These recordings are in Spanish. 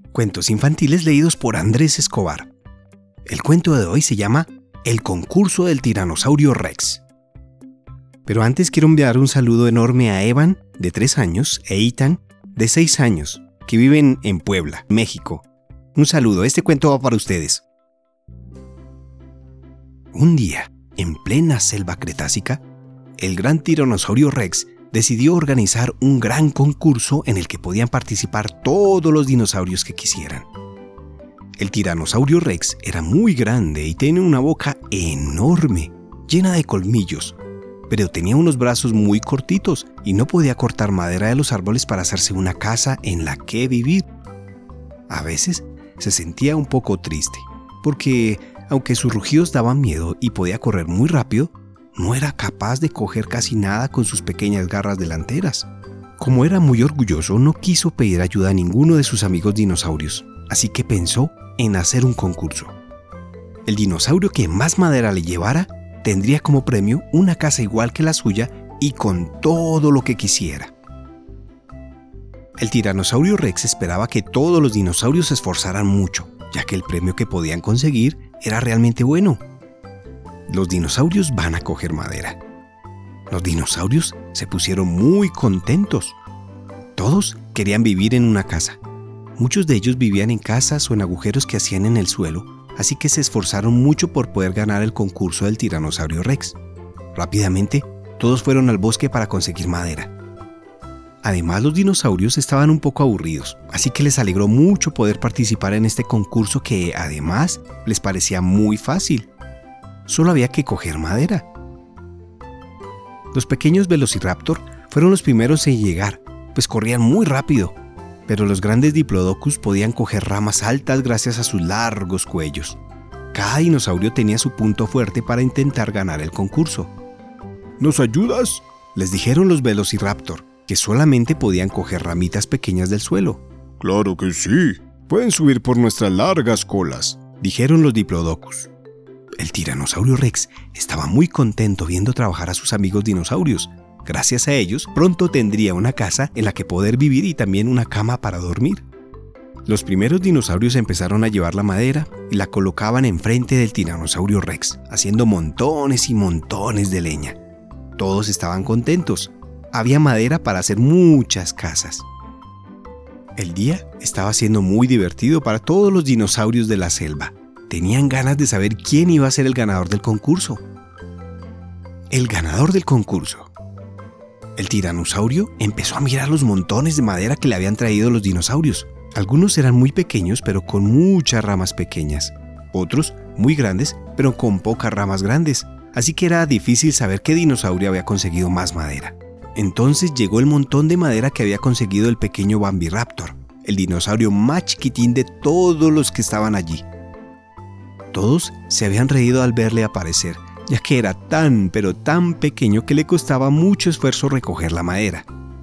Cuentos infantiles leídos por Andrés Escobar. El cuento de hoy se llama El concurso del tiranosaurio Rex. Pero antes quiero enviar un saludo enorme a Evan, de 3 años, e Ethan, de 6 años, que viven en Puebla, México. Un saludo, este cuento va para ustedes. Un día, en plena selva cretácica, el gran tiranosaurio Rex decidió organizar un gran concurso en el que podían participar todos los dinosaurios que quisieran. El tiranosaurio Rex era muy grande y tenía una boca enorme, llena de colmillos, pero tenía unos brazos muy cortitos y no podía cortar madera de los árboles para hacerse una casa en la que vivir. A veces se sentía un poco triste, porque aunque sus rugidos daban miedo y podía correr muy rápido, no era capaz de coger casi nada con sus pequeñas garras delanteras. Como era muy orgulloso, no quiso pedir ayuda a ninguno de sus amigos dinosaurios, así que pensó en hacer un concurso. El dinosaurio que más madera le llevara tendría como premio una casa igual que la suya y con todo lo que quisiera. El tiranosaurio Rex esperaba que todos los dinosaurios se esforzaran mucho, ya que el premio que podían conseguir era realmente bueno. Los dinosaurios van a coger madera. Los dinosaurios se pusieron muy contentos. Todos querían vivir en una casa. Muchos de ellos vivían en casas o en agujeros que hacían en el suelo, así que se esforzaron mucho por poder ganar el concurso del tiranosaurio Rex. Rápidamente, todos fueron al bosque para conseguir madera. Además, los dinosaurios estaban un poco aburridos, así que les alegró mucho poder participar en este concurso que, además, les parecía muy fácil. Solo había que coger madera. Los pequeños velociraptor fueron los primeros en llegar, pues corrían muy rápido, pero los grandes diplodocus podían coger ramas altas gracias a sus largos cuellos. Cada dinosaurio tenía su punto fuerte para intentar ganar el concurso. ¿Nos ayudas?, les dijeron los velociraptor, que solamente podían coger ramitas pequeñas del suelo. Claro que sí, pueden subir por nuestras largas colas, dijeron los diplodocus. El tiranosaurio Rex estaba muy contento viendo trabajar a sus amigos dinosaurios. Gracias a ellos, pronto tendría una casa en la que poder vivir y también una cama para dormir. Los primeros dinosaurios empezaron a llevar la madera y la colocaban enfrente del tiranosaurio Rex, haciendo montones y montones de leña. Todos estaban contentos. Había madera para hacer muchas casas. El día estaba siendo muy divertido para todos los dinosaurios de la selva. Tenían ganas de saber quién iba a ser el ganador del concurso. El ganador del concurso. El tiranosaurio empezó a mirar los montones de madera que le habían traído los dinosaurios. Algunos eran muy pequeños, pero con muchas ramas pequeñas. Otros muy grandes, pero con pocas ramas grandes. Así que era difícil saber qué dinosaurio había conseguido más madera. Entonces llegó el montón de madera que había conseguido el pequeño Bambiraptor, el dinosaurio más chiquitín de todos los que estaban allí. Todos se habían reído al verle aparecer, ya que era tan pero tan pequeño que le costaba mucho esfuerzo recoger la madera.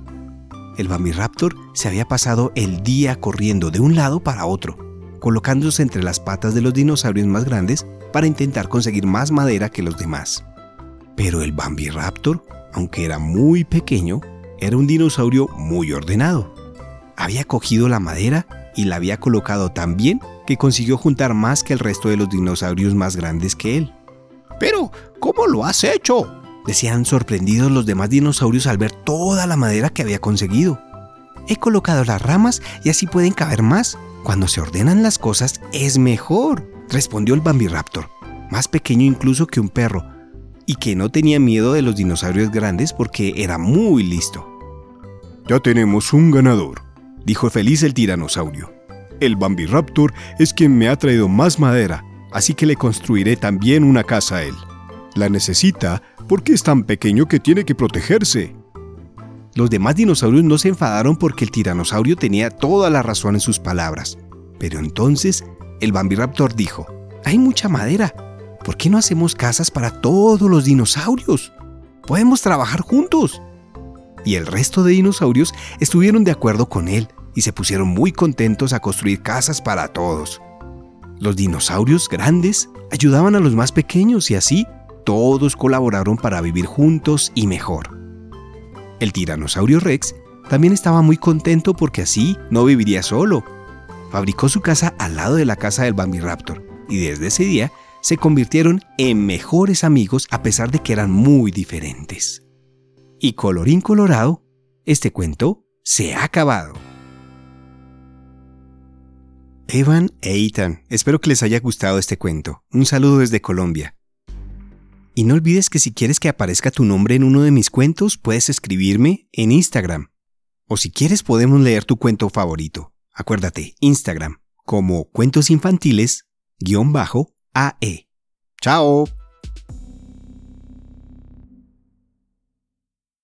El Bambiraptor se había pasado el día corriendo de un lado para otro, colocándose entre las patas de los dinosaurios más grandes para intentar conseguir más madera que los demás. Pero el Bambiraptor, aunque era muy pequeño, era un dinosaurio muy ordenado. Había cogido la madera y la había colocado tan bien que consiguió juntar más que el resto de los dinosaurios más grandes que él. «¿Pero cómo lo has hecho?», decían sorprendidos los demás dinosaurios al ver toda la madera que había conseguido. «He colocado las ramas y así pueden caber más. Cuando se ordenan las cosas es mejor», respondió el Bambiraptor, más pequeño incluso que un perro, y que no tenía miedo de los dinosaurios grandes porque era muy listo. «Ya tenemos un ganador», dijo feliz el tiranosaurio. «El Bambiraptor es quien me ha traído más madera, así que le construiré también una casa a él. La necesita porque es tan pequeño que tiene que protegerse». Los demás dinosaurios no se enfadaron porque el tiranosaurio tenía toda la razón en sus palabras. Pero entonces el Bambiraptor dijo: «Hay mucha madera. ¿Por qué no hacemos casas para todos los dinosaurios? Podemos trabajar juntos». Y el resto de dinosaurios estuvieron de acuerdo con él y se pusieron muy contentos a construir casas para todos. Los dinosaurios grandes ayudaban a los más pequeños y así todos colaboraron para vivir juntos y mejor. El tiranosaurio Rex también estaba muy contento porque así no viviría solo. fabricó su casa al lado de la casa del Bambiraptor y desde ese día se convirtieron en mejores amigos a pesar de que eran muy diferentes. Y colorín colorado, este cuento se ha acabado. Evan e Ethan, espero que les haya gustado este cuento. Un saludo desde Colombia. Y no olvides que si quieres que aparezca tu nombre en uno de mis cuentos, puedes escribirme en Instagram. O si quieres podemos leer tu cuento favorito. Acuérdate, Instagram, como cuentosinfantiles_AE. ¡Chao!